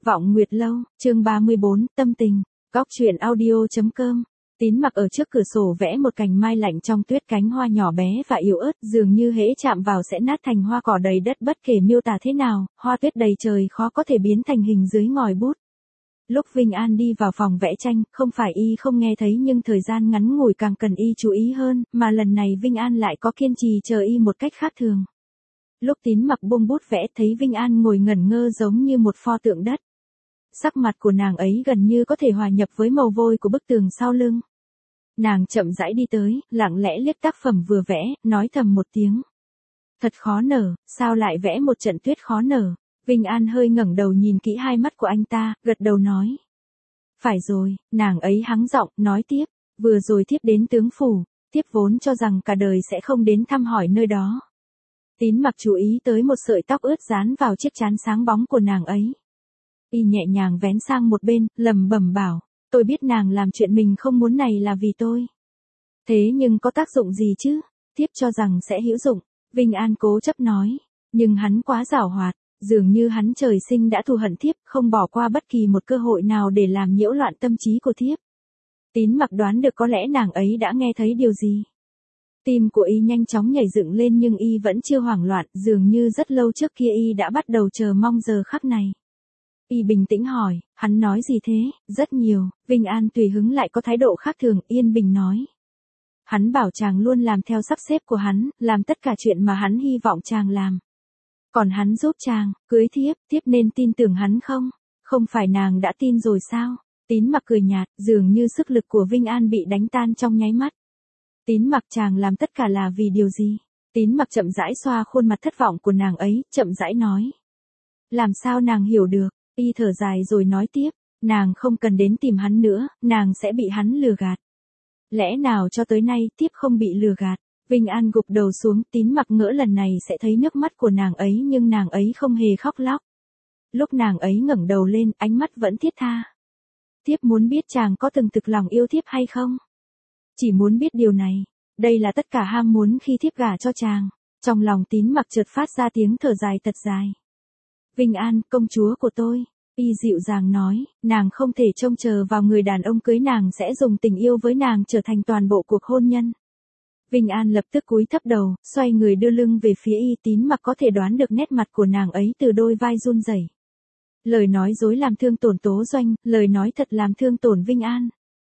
Vọng Nguyệt Lâu, chương 34, tâm tình, góc truyện audio.com. Tín Mặc ở trước cửa sổ vẽ một cành mai lạnh trong tuyết, cánh hoa nhỏ bé và yếu ớt, dường như hễ chạm vào sẽ nát thành hoa cỏ đầy đất, bất kể miêu tả thế nào, hoa tuyết đầy trời khó có thể biến thành hình dưới ngòi bút. Lúc Vinh An đi vào phòng vẽ tranh, không phải y không nghe thấy, nhưng thời gian ngắn ngủi càng cần y chú ý hơn, mà lần này Vinh An lại có kiên trì chờ y một cách khác thường. Lúc Tín Mặc buông bút vẽ, thấy Vinh An ngồi ngẩn ngơ giống như một pho tượng đất. Sắc mặt của nàng ấy gần như có thể hòa nhập với màu vôi của bức tường sau lưng. Nàng chậm rãi đi tới, lặng lẽ liếc tác phẩm vừa vẽ, nói thầm một tiếng. Thật khó nở, sao lại vẽ một trận tuyết khó nở? Vinh An hơi ngẩng đầu nhìn kỹ hai mắt của anh ta, gật đầu nói. Phải rồi, nàng ấy hắng giọng, nói tiếp, vừa rồi thiếp đến tướng phủ, thiếp vốn cho rằng cả đời sẽ không đến thăm hỏi nơi đó. Tín Mặc chú ý tới một sợi tóc ướt dán vào chiếc trán sáng bóng của nàng ấy. Y nhẹ nhàng vén sang một bên, lẩm bẩm bảo, tôi biết nàng làm chuyện mình không muốn này là vì tôi. Thế nhưng có tác dụng gì chứ? Thiếp cho rằng sẽ hữu dụng. Vinh An cố chấp nói, nhưng hắn quá giảo hoạt, dường như hắn trời sinh đã thù hận thiếp, không bỏ qua bất kỳ một cơ hội nào để làm nhiễu loạn tâm trí của thiếp. Tín Mặc đoán được có lẽ nàng ấy đã nghe thấy điều gì. Tim của y nhanh chóng nhảy dựng lên, nhưng y vẫn chưa hoảng loạn, dường như rất lâu trước kia y đã bắt đầu chờ mong giờ khắc này. Y bình tĩnh hỏi, hắn nói gì thế? Rất nhiều. Vinh An tùy hứng lại có thái độ khác thường, yên bình nói. Hắn bảo chàng luôn làm theo sắp xếp của hắn, làm tất cả chuyện mà hắn hy vọng chàng làm. Còn hắn giúp chàng, cưới thiếp, thiếp nên tin tưởng hắn không? Không phải nàng đã tin rồi sao? Tín Mặc cười nhạt, dường như sức lực của Vinh An bị đánh tan trong nháy mắt. Tín Mặc, chàng làm tất cả là vì điều gì? Tín Mặc chậm rãi xoa khuôn mặt thất vọng của nàng ấy, chậm rãi nói. Làm sao nàng hiểu được? Y thở dài rồi nói tiếp, nàng không cần đến tìm hắn nữa, nàng sẽ bị hắn lừa gạt. Lẽ nào cho tới nay tiếp không bị lừa gạt? Vinh An gục đầu xuống, Tín Mặc ngỡ lần này sẽ thấy nước mắt của nàng ấy, nhưng nàng ấy không hề khóc lóc. Lúc nàng ấy ngẩng đầu lên, ánh mắt vẫn thiết tha. Thiếp muốn biết chàng có từng thực lòng yêu thiếp hay không? Chỉ muốn biết điều này, đây là tất cả ham muốn khi thiếp gả cho chàng. Trong lòng Tín Mặc chợt phát ra tiếng thở dài thật dài. Vinh An, công chúa của tôi, y dịu dàng nói, nàng không thể trông chờ vào người đàn ông cưới nàng sẽ dùng tình yêu với nàng trở thành toàn bộ cuộc hôn nhân. Vinh An lập tức cúi thấp đầu, xoay người đưa lưng về phía y. Tín Mặc có thể đoán được nét mặt của nàng ấy từ đôi vai run rẩy. Lời nói dối làm thương tổn Tố Doanh, lời nói thật làm thương tổn Vinh An.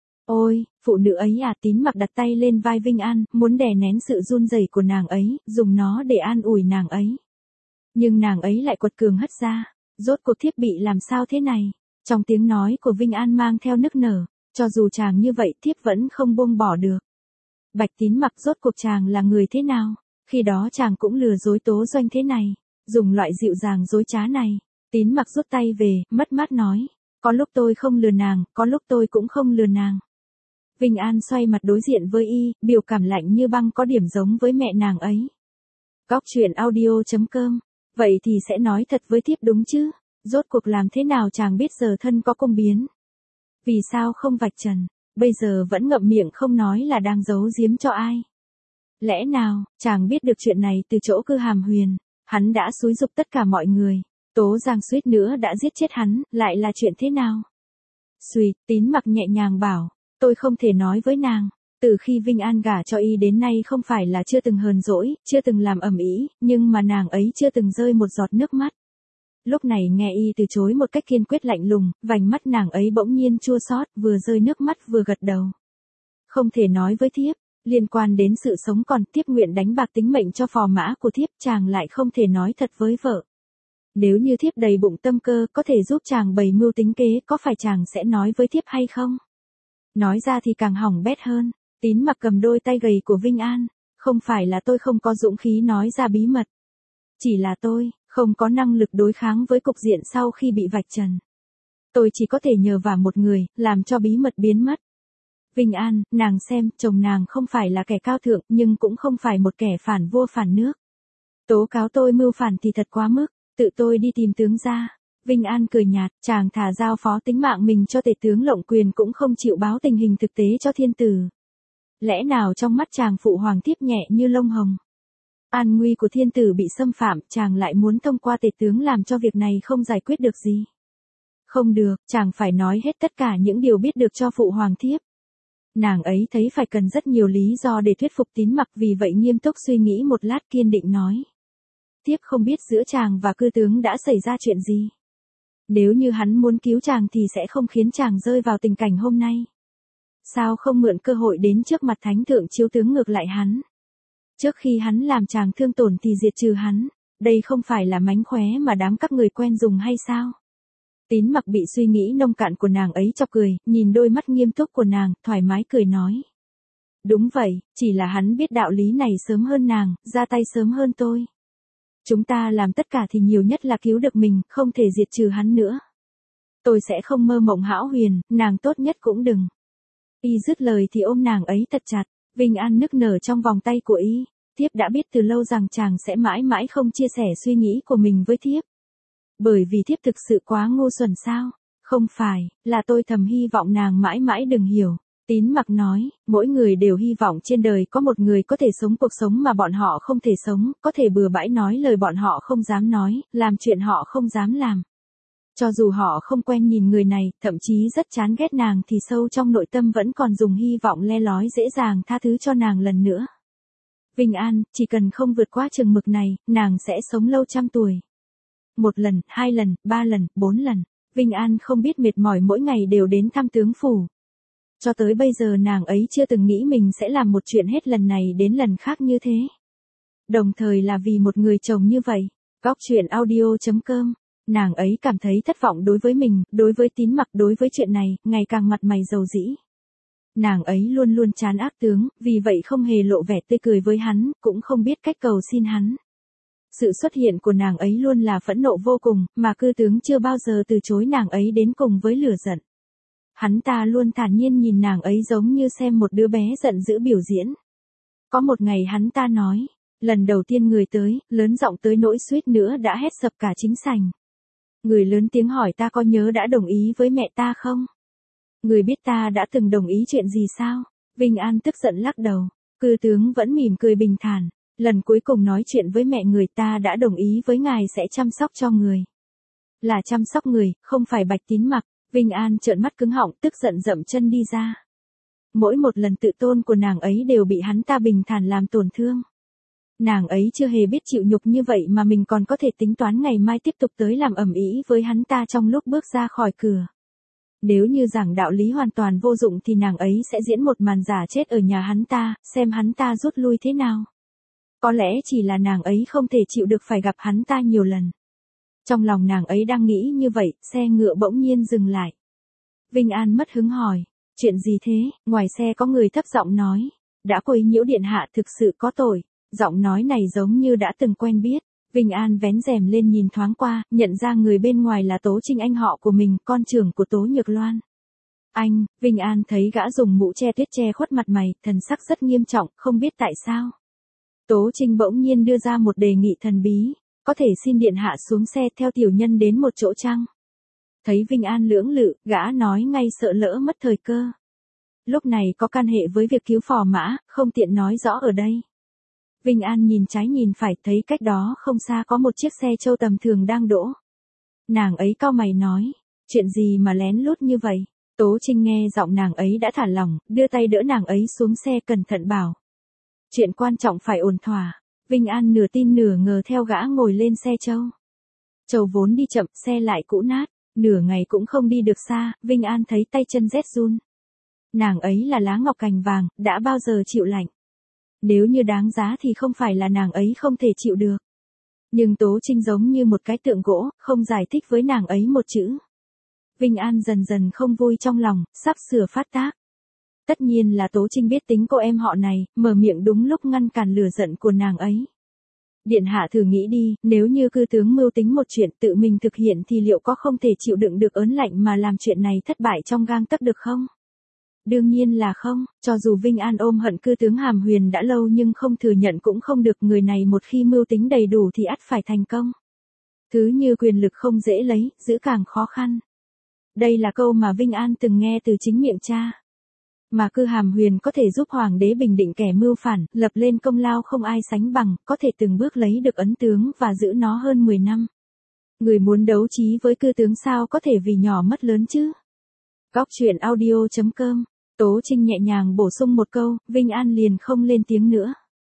Ôi, phụ nữ ấy à! Tín Mặc đặt tay lên vai Vinh An, muốn đè nén sự run rẩy của nàng ấy, dùng nó để an ủi nàng ấy. Nhưng nàng ấy lại quật cường hất ra. Rốt cuộc thiếp bị làm sao thế này? Trong tiếng nói của Vinh An mang theo nức nở, cho dù chàng như vậy thiếp vẫn không buông bỏ được. Bạch Tín Mặc, rốt cuộc chàng là người thế nào? Khi đó chàng cũng lừa dối Tố Doanh thế này, dùng loại dịu dàng dối trá này. Tín Mặc rút tay về, mất mát nói, có lúc tôi không lừa nàng, có lúc tôi cũng không lừa nàng. Vinh An xoay mặt đối diện với y, biểu cảm lạnh như băng, có điểm giống với mẹ nàng ấy. Góc truyện audio.com. Vậy thì sẽ nói thật với thiếp đúng chứ? Rốt cuộc làm thế nào chàng biết giờ thân có công biến? Vì sao không vạch trần? Bây giờ vẫn ngậm miệng không nói là đang giấu giếm cho ai? Lẽ nào, chàng biết được chuyện này từ chỗ Cư Hàm Huyền? Hắn đã xúi giục tất cả mọi người. Tố Giang suýt nữa đã giết chết hắn, lại là chuyện thế nào? Xuy, Tín Mặc nhẹ nhàng bảo, tôi không thể nói với nàng. Từ khi Vinh An gả cho y đến nay không phải là chưa từng hờn dỗi, chưa từng làm ầm ĩ, nhưng mà nàng ấy chưa từng rơi một giọt nước mắt. Lúc này nghe y từ chối một cách kiên quyết lạnh lùng, vành mắt nàng ấy bỗng nhiên chua xót, vừa rơi nước mắt vừa gật đầu. Không thể nói với thiếp, liên quan đến sự sống còn, thiếp nguyện đánh bạc tính mệnh cho phò mã của thiếp, chàng lại không thể nói thật với vợ. Nếu như thiếp đầy bụng tâm cơ có thể giúp chàng bày mưu tính kế, có phải chàng sẽ nói với thiếp hay không? Nói ra thì càng hỏng bét hơn. Tín Mặc cầm đôi tay gầy của Vinh An, không phải là tôi không có dũng khí nói ra bí mật. Chỉ là tôi, không có năng lực đối kháng với cục diện sau khi bị vạch trần. Tôi chỉ có thể nhờ vào một người, làm cho bí mật biến mất. Vinh An, nàng xem, chồng nàng không phải là kẻ cao thượng, nhưng cũng không phải một kẻ phản vua phản nước. Tố cáo tôi mưu phản thì thật quá mức, tự tôi đi tìm tướng ra. Vinh An cười nhạt, chàng thà giao phó tính mạng mình cho tể tướng lộng quyền cũng không chịu báo tình hình thực tế cho thiên tử. Lẽ nào trong mắt chàng phụ hoàng thiếp nhẹ như lông hồng? An nguy của thiên tử bị xâm phạm, chàng lại muốn thông qua tể tướng làm cho việc này không giải quyết được gì? Không được, chàng phải nói hết tất cả những điều biết được cho phụ hoàng thiếp. Nàng ấy thấy phải cần rất nhiều lý do để thuyết phục Tín Mặc, vì vậy nghiêm túc suy nghĩ một lát kiên định nói. Thiếp không biết giữa chàng và cư tướng đã xảy ra chuyện gì. Nếu như hắn muốn cứu chàng thì sẽ không khiến chàng rơi vào tình cảnh hôm nay. Sao không mượn cơ hội đến trước mặt thánh thượng chiếu tướng ngược lại hắn? Trước khi hắn làm chàng thương tổn thì diệt trừ hắn. Đây không phải là mánh khóe mà đám các người quen dùng hay sao? Tín Mặc bị suy nghĩ nông cạn của nàng ấy chọc cười, nhìn đôi mắt nghiêm túc của nàng, thoải mái cười nói. Đúng vậy, chỉ là hắn biết đạo lý này sớm hơn nàng, ra tay sớm hơn tôi. Chúng ta làm tất cả thì nhiều nhất là cứu được mình, không thể diệt trừ hắn nữa. Tôi sẽ không mơ mộng hão huyền, nàng tốt nhất cũng đừng. Y dứt lời thì ôm nàng ấy thật chặt, Vinh An nức nở trong vòng tay của Y. Thiếp đã biết từ lâu rằng chàng sẽ mãi mãi không chia sẻ suy nghĩ của mình với thiếp. Bởi vì thiếp thực sự quá ngu xuẩn sao? Không phải, là tôi thầm hy vọng nàng mãi mãi đừng hiểu. Tín Mặc nói, mỗi người đều hy vọng trên đời có một người có thể sống cuộc sống mà bọn họ không thể sống, có thể bừa bãi nói lời bọn họ không dám nói, làm chuyện họ không dám làm. Cho dù họ không quen nhìn người này, thậm chí rất chán ghét nàng thì sâu trong nội tâm vẫn còn dùng hy vọng le lói dễ dàng tha thứ cho nàng lần nữa. Vinh An, chỉ cần không vượt qua chừng mực này, nàng sẽ sống lâu trăm tuổi. 1 lần, 2 lần, 3 lần, 4 lần, Vinh An không biết mệt mỏi mỗi ngày đều đến thăm tướng phủ. Cho tới bây giờ nàng ấy chưa từng nghĩ mình sẽ làm một chuyện hết lần này đến lần khác như thế. Đồng thời là vì một người chồng như vậy. Góc truyện audio.com. Nàng ấy cảm thấy thất vọng đối với mình, đối với Tín Mặc, đối với chuyện này, ngày càng mặt mày dầu dĩ. Nàng ấy luôn luôn chán ác tướng, vì vậy không hề lộ vẻ tươi cười với hắn, cũng không biết cách cầu xin hắn. Sự xuất hiện của nàng ấy luôn là phẫn nộ vô cùng, mà cư tướng chưa bao giờ từ chối nàng ấy đến cùng với lửa giận. Hắn ta luôn thản nhiên nhìn nàng ấy giống như xem một đứa bé giận dữ biểu diễn. Có một ngày hắn ta nói, lần đầu tiên người tới, lớn giọng tới nỗi suýt nữa đã hét sập cả chính sảnh. Người lớn tiếng hỏi ta có nhớ đã đồng ý với mẹ ta không? Người biết ta đã từng đồng ý chuyện gì sao? Vinh An tức giận lắc đầu. Cư tướng vẫn mỉm cười bình thản. Lần cuối cùng nói chuyện với mẹ người ta đã đồng ý với ngài sẽ chăm sóc cho người. Là chăm sóc người, không phải Bạch Tín Mặc. Vinh An trợn mắt cứng họng, tức giận dậm chân đi ra. Mỗi một lần tự tôn của nàng ấy đều bị hắn ta bình thản làm tổn thương. Nàng ấy chưa hề biết chịu nhục như vậy mà mình còn có thể tính toán ngày mai tiếp tục tới làm ầm ĩ với hắn ta trong lúc bước ra khỏi cửa. Nếu như giảng đạo lý hoàn toàn vô dụng thì nàng ấy sẽ diễn một màn giả chết ở nhà hắn ta, xem hắn ta rút lui thế nào. Có lẽ chỉ là nàng ấy không thể chịu được phải gặp hắn ta nhiều lần. Trong lòng nàng ấy đang nghĩ như vậy, xe ngựa bỗng nhiên dừng lại. Vinh An mất hứng hỏi, chuyện gì thế? Ngoài xe có người thấp giọng nói, đã quấy nhiễu điện hạ thực sự có tội. Giọng nói này giống như đã từng quen biết. Vinh An vén rèm lên nhìn thoáng qua, nhận ra người bên ngoài là Tố Trinh, anh họ của mình, con trưởng của Tố Nhược Loan. Anh, Vinh An thấy gã dùng mũ che tuyết che khuất mặt mày, thần sắc rất nghiêm trọng, không biết tại sao. Tố Trinh bỗng nhiên đưa ra một đề nghị thần bí, có thể xin điện hạ xuống xe theo tiểu nhân đến một chỗ chăng? Thấy Vinh An lưỡng lự, gã nói ngay sợ lỡ mất thời cơ. Lúc này có can hệ với việc cứu phò mã, không tiện nói rõ ở đây. Vinh An nhìn trái nhìn phải, thấy cách đó không xa có một chiếc xe trâu tầm thường đang đỗ. Nàng ấy cau mày nói, chuyện gì mà lén lút như vậy? Tố Trinh nghe giọng nàng ấy đã thả lỏng, đưa tay đỡ nàng ấy xuống xe cẩn thận bảo. Chuyện quan trọng phải ổn thỏa. Vinh An nửa tin nửa ngờ theo gã ngồi lên xe trâu. Trâu vốn đi chậm, xe lại cũ nát, nửa ngày cũng không đi được xa, Vinh An thấy tay chân rét run. Nàng ấy là lá ngọc cành vàng, đã bao giờ chịu lạnh. Nếu như đáng giá thì không phải là nàng ấy không thể chịu được. Nhưng Tố Trinh giống như một cái tượng gỗ, không giải thích với nàng ấy một chữ. Vinh An dần dần không vui trong lòng, sắp sửa phát tác. Tất nhiên là Tố Trinh biết tính cô em họ này, mở miệng đúng lúc ngăn cản lửa giận của nàng ấy. Điện hạ thử nghĩ đi, nếu như cư tướng mưu tính một chuyện tự mình thực hiện thì liệu có không thể chịu đựng được ớn lạnh mà làm chuyện này thất bại trong gang tấc được không? Đương nhiên là không, cho dù Vinh An ôm hận cư tướng Hàm Huyền đã lâu nhưng không thừa nhận cũng không được, người này một khi mưu tính đầy đủ thì ắt phải thành công. Thứ như quyền lực không dễ lấy, giữ càng khó khăn. Đây là câu mà Vinh An từng nghe từ chính miệng cha. Mà cư Hàm Huyền có thể giúp hoàng đế bình định kẻ mưu phản, lập lên công lao không ai sánh bằng, có thể từng bước lấy được ấn tướng và giữ nó hơn 10 năm. Người muốn đấu trí với cư tướng sao có thể vì nhỏ mất lớn chứ? Góc truyện audio.com. Tố Trinh nhẹ nhàng bổ sung một câu, Vinh An liền không lên tiếng nữa.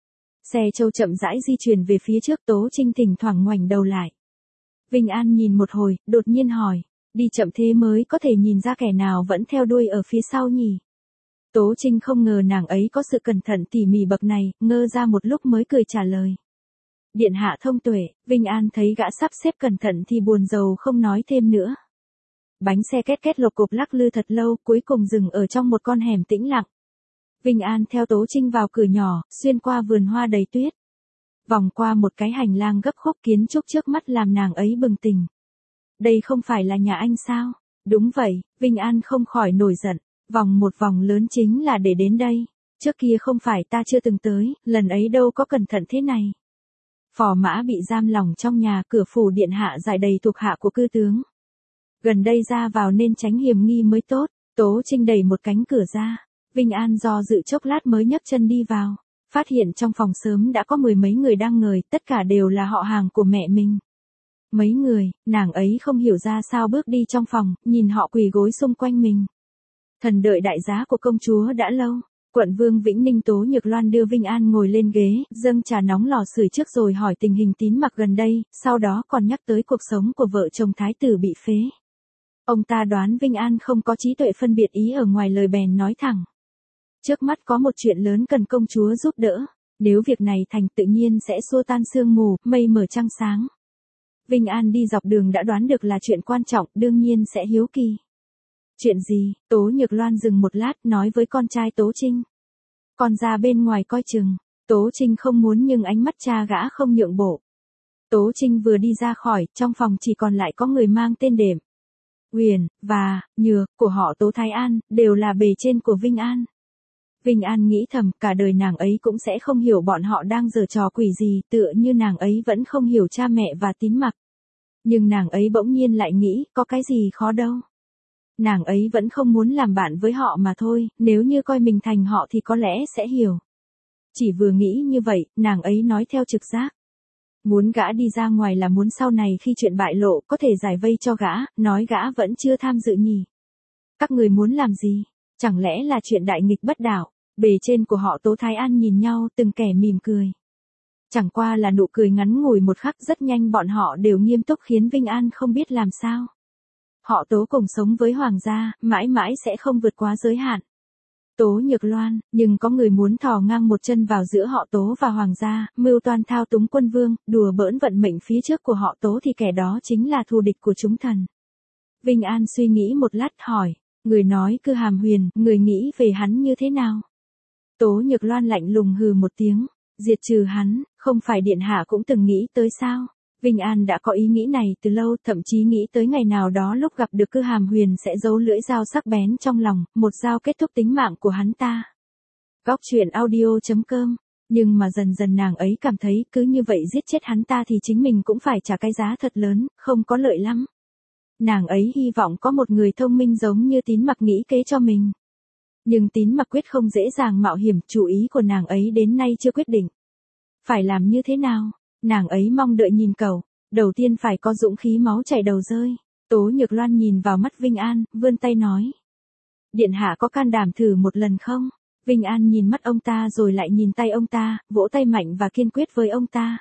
Xe Châu chậm rãi di chuyển về phía trước, Tố Trinh thỉnh thoảng ngoảnh đầu lại. Vinh An nhìn một hồi, đột nhiên hỏi, đi chậm thế mới có thể nhìn ra kẻ nào vẫn theo đuôi ở phía sau nhỉ? Tố Trinh không ngờ nàng ấy có sự cẩn thận tỉ mỉ bậc này, ngơ ra một lúc mới cười trả lời. Điện hạ thông tuệ. Vinh An thấy gã sắp xếp cẩn thận thì buồn rầu không nói thêm nữa. Bánh xe két két lộc cộp lắc lư thật lâu, cuối cùng dừng ở trong một con hẻm tĩnh lặng. Vinh An theo Tố Trinh vào cửa nhỏ, xuyên qua vườn hoa đầy tuyết. Vòng qua một cái hành lang gấp khúc, kiến trúc trước mắt làm nàng ấy bừng tỉnh. Đây không phải là nhà anh sao? Đúng vậy, Vinh An không khỏi nổi giận. Vòng một vòng lớn chính là để đến đây. Trước kia không phải ta chưa từng tới, lần ấy đâu có cẩn thận thế này. Phò mã bị giam lỏng trong nhà, cửa phủ điện hạ giải đầy thuộc hạ của cư tướng. Gần đây ra vào nên tránh hiểm nghi mới tốt. Tố Trinh đẩy một cánh cửa ra. Vinh An do dự chốc lát mới nhấc chân đi vào. Phát hiện trong phòng sớm đã có mười mấy người đang ngồi, tất cả đều là họ hàng của mẹ mình. Mấy người, nàng ấy không hiểu ra sao bước đi trong phòng, nhìn họ quỳ gối xung quanh mình. Thần đợi đại giá của công chúa đã lâu. Quận Vương Vĩnh Ninh Tố Nhược Loan đưa Vinh An ngồi lên ghế, dâng trà nóng lò sưởi trước rồi hỏi tình hình Tín Mặc gần đây, sau đó còn nhắc tới cuộc sống của vợ chồng thái tử bị phế. Ông ta đoán Vinh An không có trí tuệ phân biệt ý ở ngoài lời bèn nói thẳng. Trước mắt có một chuyện lớn cần công chúa giúp đỡ, nếu việc này thành tự nhiên sẽ xua tan sương mù, mây mở trăng sáng. Vinh An đi dọc đường đã đoán được là chuyện quan trọng, đương nhiên sẽ hiếu kỳ. Chuyện gì? Tố Nhược Loan dừng một lát nói với con trai Tố Trinh. Con ra bên ngoài coi chừng. Tố Trinh không muốn nhưng ánh mắt cha gã không nhượng bộ. Tố Trinh vừa đi ra khỏi, trong phòng chỉ còn lại có người mang tên Đệm, Huyền, và Nhược, của họ Tố Thái An, đều là bề trên của Vinh An. Vinh An nghĩ thầm, cả đời nàng ấy cũng sẽ không hiểu bọn họ đang giở trò quỷ gì, tựa như nàng ấy vẫn không hiểu cha mẹ và Tín Mặc. Nhưng nàng ấy bỗng nhiên lại nghĩ, có cái gì khó đâu. Nàng ấy vẫn không muốn làm bạn với họ mà thôi, nếu như coi mình thành họ thì có lẽ sẽ hiểu. Chỉ vừa nghĩ như vậy, nàng ấy nói theo trực giác. Muốn gã đi ra ngoài là muốn sau này khi chuyện bại lộ có thể giải vây cho gã, nói gã vẫn chưa tham dự nhỉ. Các người muốn làm gì? Chẳng lẽ là chuyện đại nghịch bất đạo? Bề trên của họ Tố Thái An nhìn nhau, từng kẻ mỉm cười. Chẳng qua là nụ cười ngắn ngủi một khắc, rất nhanh bọn họ đều nghiêm túc khiến Vinh An không biết làm sao. Họ Tố cùng sống với hoàng gia, mãi mãi sẽ không vượt quá giới hạn. Tố Nhược Loan, nhưng có người muốn thò ngang một chân vào giữa họ Tố và hoàng gia, mưu toan thao túng quân vương, đùa bỡn vận mệnh phía trước của họ Tố thì kẻ đó chính là thù địch của chúng thần. Vinh An suy nghĩ một lát hỏi, người nói Cư Hàm Huyền, người nghĩ về hắn như thế nào? Tố Nhược Loan lạnh lùng hừ một tiếng, diệt trừ hắn, không phải điện hạ cũng từng nghĩ tới sao? Vinh An đã có ý nghĩ này từ lâu, thậm chí nghĩ tới ngày nào đó lúc gặp được Cư Hàm Huyền sẽ giấu lưỡi dao sắc bén trong lòng, một dao kết thúc tính mạng của hắn ta. Góc truyện audio.com. Nhưng mà dần dần nàng ấy cảm thấy cứ như vậy giết chết hắn ta thì chính mình cũng phải trả cái giá thật lớn, không có lợi lắm. Nàng ấy hy vọng có một người thông minh giống như Tín Mặc nghĩ kế cho mình. Nhưng Tín Mặc quyết không dễ dàng mạo hiểm, chủ ý của nàng ấy đến nay chưa quyết định. Phải làm như thế nào? Nàng ấy mong đợi nhìn cầu, đầu tiên phải có dũng khí máu chảy đầu rơi. Tố Nhược Loan nhìn vào mắt Vinh An, vươn tay nói. Điện hạ có can đảm thử một lần không? Vinh An nhìn mắt ông ta rồi lại nhìn tay ông ta, vỗ tay mạnh và kiên quyết với ông ta.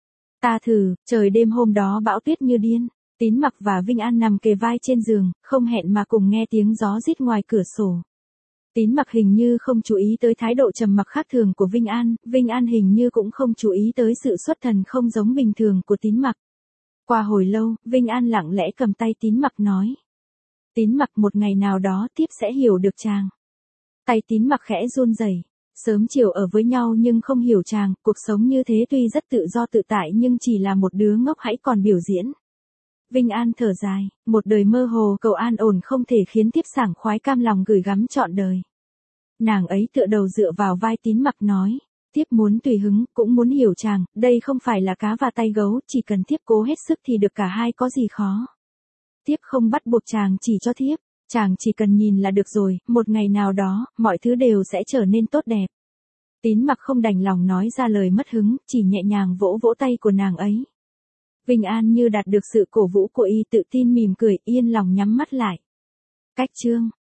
Ta thử. Trời đêm hôm đó bão tuyết như điên. Tín Mặc và Vinh An nằm kề vai trên giường, không hẹn mà cùng nghe tiếng gió rít ngoài cửa sổ. Tín Mặc hình như không chú ý tới thái độ trầm mặc khác thường của Vinh An hình như cũng không chú ý tới sự xuất thần không giống bình thường của Tín Mặc. Qua hồi lâu, Vinh An lặng lẽ cầm tay Tín Mặc nói. Tín Mặc, một ngày nào đó tiếp sẽ hiểu được chàng. Tay Tín Mặc khẽ run rẩy. Sớm chiều ở với nhau nhưng không hiểu chàng, cuộc sống như thế tuy rất tự do tự tại nhưng chỉ là một đứa ngốc hãy còn biểu diễn. Vinh An thở dài, một đời mơ hồ cầu an ổn không thể khiến tiếp sảng khoái cam lòng gửi gắm trọn đời. Nàng ấy tựa đầu dựa vào vai Tín Mặc nói, tiếp muốn tùy hứng, cũng muốn hiểu chàng, đây không phải là cá và tay gấu, chỉ cần tiếp cố hết sức thì được cả hai, có gì khó. Tiếp không bắt buộc chàng chỉ cho tiếp, chàng chỉ cần nhìn là được rồi, một ngày nào đó, mọi thứ đều sẽ trở nên tốt đẹp. Tín Mặc không đành lòng nói ra lời mất hứng, chỉ nhẹ nhàng vỗ vỗ tay của nàng ấy. Vinh An như đạt được sự cổ vũ của y, tự tin mỉm cười, yên lòng nhắm mắt lại. Cách chương